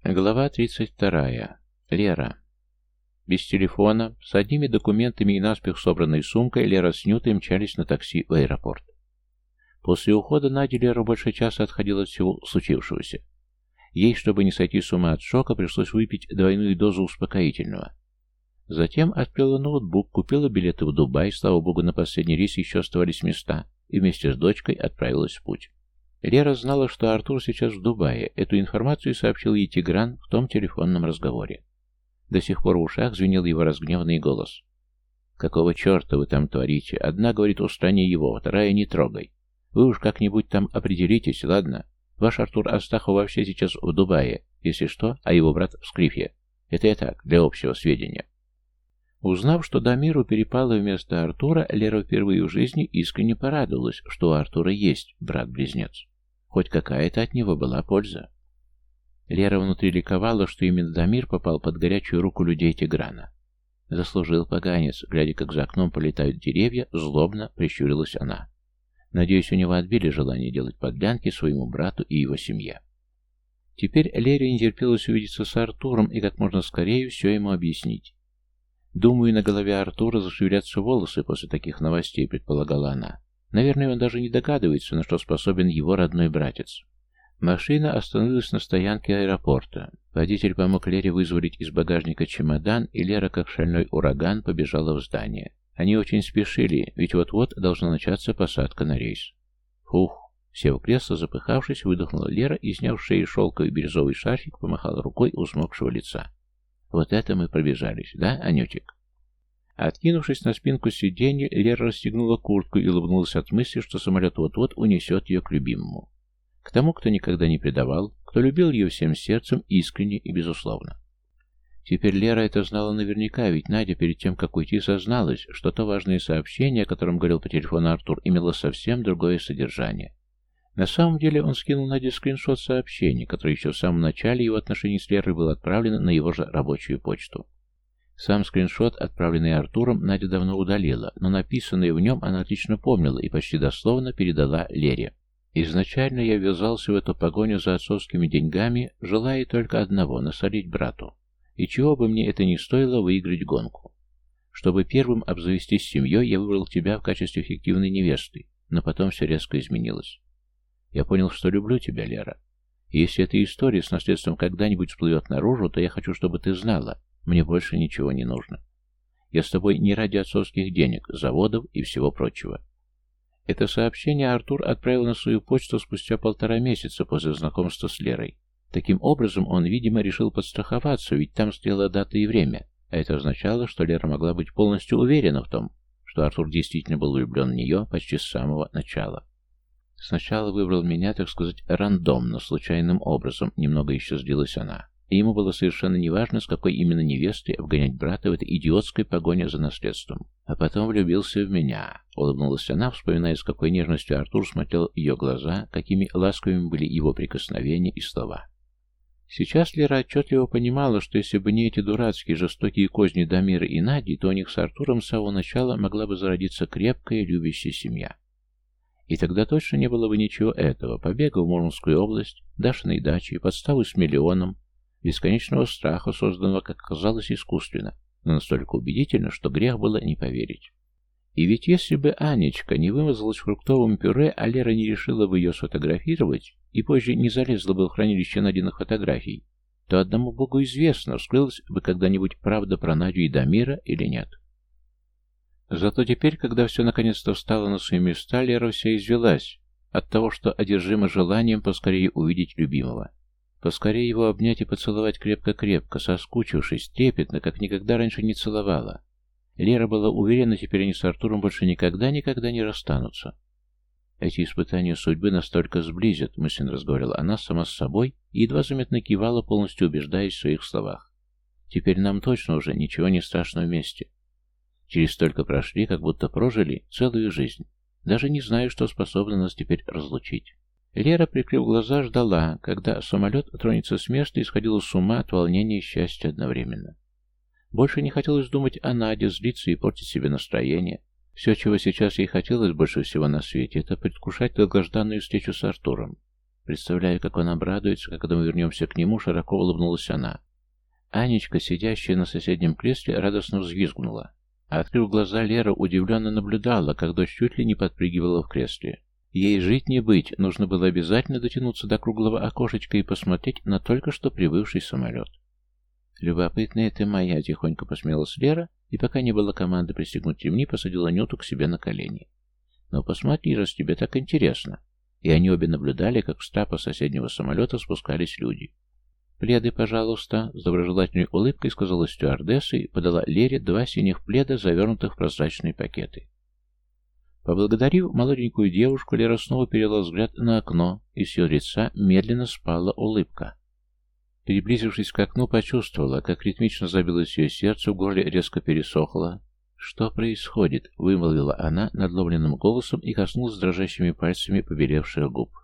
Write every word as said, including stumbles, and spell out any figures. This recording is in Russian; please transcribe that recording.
Глава тридцать вторая. Лера. Без телефона, с одними документами и наспех собранной сумкой, Лера с Нютой мчались на такси в аэропорт. После ухода Нади Лера больше часа отходила от всего случившегося. Ей, чтобы не сойти с ума от шока, пришлось выпить двойную дозу успокоительного. Затем открыла ноутбук, купила билеты в Дубай, слава богу, на последний рейс еще оставались места, и вместе с дочкой отправилась в путь. Лера знала, что Артур сейчас в Дубае. Эту информацию сообщил ей Тигран в том телефонном разговоре. До сих пор в ушах звенел его разгневанный голос. «Какого черта вы там творите? Одна говорит, устрани его, вторая не трогай. Вы уж как-нибудь там определитесь, ладно? Ваш Артур Астахов вообще сейчас в Дубае, если что, а его брат в Скрифе. Это я так, для общего сведения». Узнав, что Дамиру перепало вместо Артура, Лера впервые в жизни искренне порадовалась, что у Артура есть брат-близнец. Хоть какая-то от него была польза. Лера внутри ликовала, что именно Дамир попал под горячую руку людей Тиграна. Заслужил поганец, глядя, как за окном полетают деревья, злобно прищурилась она. Надеюсь, у него отбили желание делать подлянки своему брату и его семье. Теперь Лере не терпелось увидеться с Артуром и как можно скорее все ему объяснить. «Думаю, на голове Артура зашевелятся волосы после таких новостей», — предполагала она. «Наверное, он даже не догадывается, на что способен его родной братец». Машина остановилась на стоянке аэропорта. Водитель помог Лере вызволить из багажника чемодан, и Лера, как шальной ураган, побежала в здание. Они очень спешили, ведь вот-вот должна начаться посадка на рейс. Фух! Сев в кресло, запыхавшись, выдохнула Лера и, сняв с шеи шелковый бирюзовый шарфик, помахала рукой у взмокшего лица. «Вот это мы пробежались, да, Анютик?» Откинувшись на спинку сиденья, Лера расстегнула куртку и улыбнулась от мысли, что самолет вот-вот унесет ее к любимому. К тому, кто никогда не предавал, кто любил ее всем сердцем, искренне и безусловно. Теперь Лера это знала наверняка, ведь Надя перед тем, как уйти, созналась, что то важное сообщение, о котором говорил по телефону Артур, имело совсем другое содержание. На самом деле он скинул Наде скриншот сообщения, которое еще в самом начале его отношений с Лерой было отправлено на его же рабочую почту. Сам скриншот, отправленный Артуром, Надя давно удалила, но написанное в нем она отлично помнила и почти дословно передала Лере. «Изначально я ввязался в эту погоню за отцовскими деньгами, желая только одного — насолить брату. И чего бы мне это ни стоило, выиграть гонку. Чтобы первым обзавестись семьей, я выбрал тебя в качестве фиктивной невесты, но потом все резко изменилось. Я понял, что люблю тебя, Лера. И если эта история с наследством когда-нибудь всплывет наружу, то я хочу, чтобы ты знала, мне больше ничего не нужно. Я с тобой не ради отцовских денег, заводов и всего прочего». Это сообщение Артур отправил на свою почту спустя полтора месяца после знакомства с Лерой. Таким образом, он, видимо, решил подстраховаться, ведь там стояла дата и время, а это означало, что Лера могла быть полностью уверена в том, что Артур действительно был влюблен в нее почти с самого начала. Сначала выбрал меня, так сказать, рандомно, случайным образом, немного еще сдалась она. И ему было совершенно неважно, с какой именно невестой обгонять брата в этой идиотской погоне за наследством. А потом влюбился в меня. Улыбнулась она, вспоминая, с какой нежностью Артур смотрел в ее глаза, какими ласковыми были его прикосновения и слова. Сейчас Лера отчетливо понимала, что если бы не эти дурацкие жестокие козни Дамира и Нади, то у них с Артуром с самого начала могла бы зародиться крепкая любящая семья. И тогда точно не было бы ничего этого: побега в Мурманскую область, Дашиной дачи, подставы с миллионом, бесконечного страха, созданного, как казалось, искусственно, но настолько убедительно, что грех было не поверить. И ведь если бы Анечка не вымазалась фруктовым пюре, а Лера не решила бы ее сфотографировать и позже не залезла бы в хранилище Надиных фотографий, то одному Богу известно, вскрылась бы когда-нибудь правда про Надю и Дамира или нет. Зато теперь, когда все наконец-то встало на свои места, Лера вся извелась от того, что одержима желанием поскорее увидеть любимого. Поскорее его обнять и поцеловать крепко-крепко, соскучившись, трепетно, как никогда раньше не целовала. Лера была уверена, теперь они с Артуром больше никогда-никогда не расстанутся. Эти испытания судьбы настолько сблизят, мысленно разговаривала она сама с собой и едва заметно кивала, полностью убеждаясь в своих словах. Теперь нам точно уже ничего не страшно вместе. Через столько прошли, как будто прожили целую жизнь. Даже не знаю, что способно нас теперь разлучить. Лера, прикрыв глаза, ждала, когда самолет тронется с места, и сходила с ума от волнения и счастья одновременно. Больше не хотелось думать о Наде, злиться и портить себе настроение. Все, чего сейчас ей хотелось больше всего на свете, это предвкушать долгожданную встречу с Артуром. Представляю, как он обрадуется, когда мы вернемся к нему, широко улыбнулась она. Анечка, сидящая на соседнем кресле, радостно взвизгнула. А открыв глаза, Лера удивленно наблюдала, как дочь чуть ли не подпрыгивала в кресле. Ей жить не быть, нужно было обязательно дотянуться до круглого окошечка и посмотреть на только что прибывший самолет. «Любопытная ты моя», — тихонько посмеялась Лера, и пока не было команды пристегнуть ремни, посадила Нюту к себе на колени. «Ну посмотри, раз тебе так интересно». И они обе наблюдали, как с трапа соседнего самолета спускались люди. «Пледы, пожалуйста», — с доброжелательной улыбкой сказала стюардесса и подала Лере два синих пледа, завернутых в прозрачные пакеты. Поблагодарив молоденькую девушку, Лера снова перевела взгляд на окно, и с ее лица медленно спала улыбка. Приблизившись к окну, почувствовала, как ритмично забилось ее сердце, в горле резко пересохло. «Что происходит?» — вымолвила она надломленным голосом и коснулась дрожащими пальцами побелевших губ.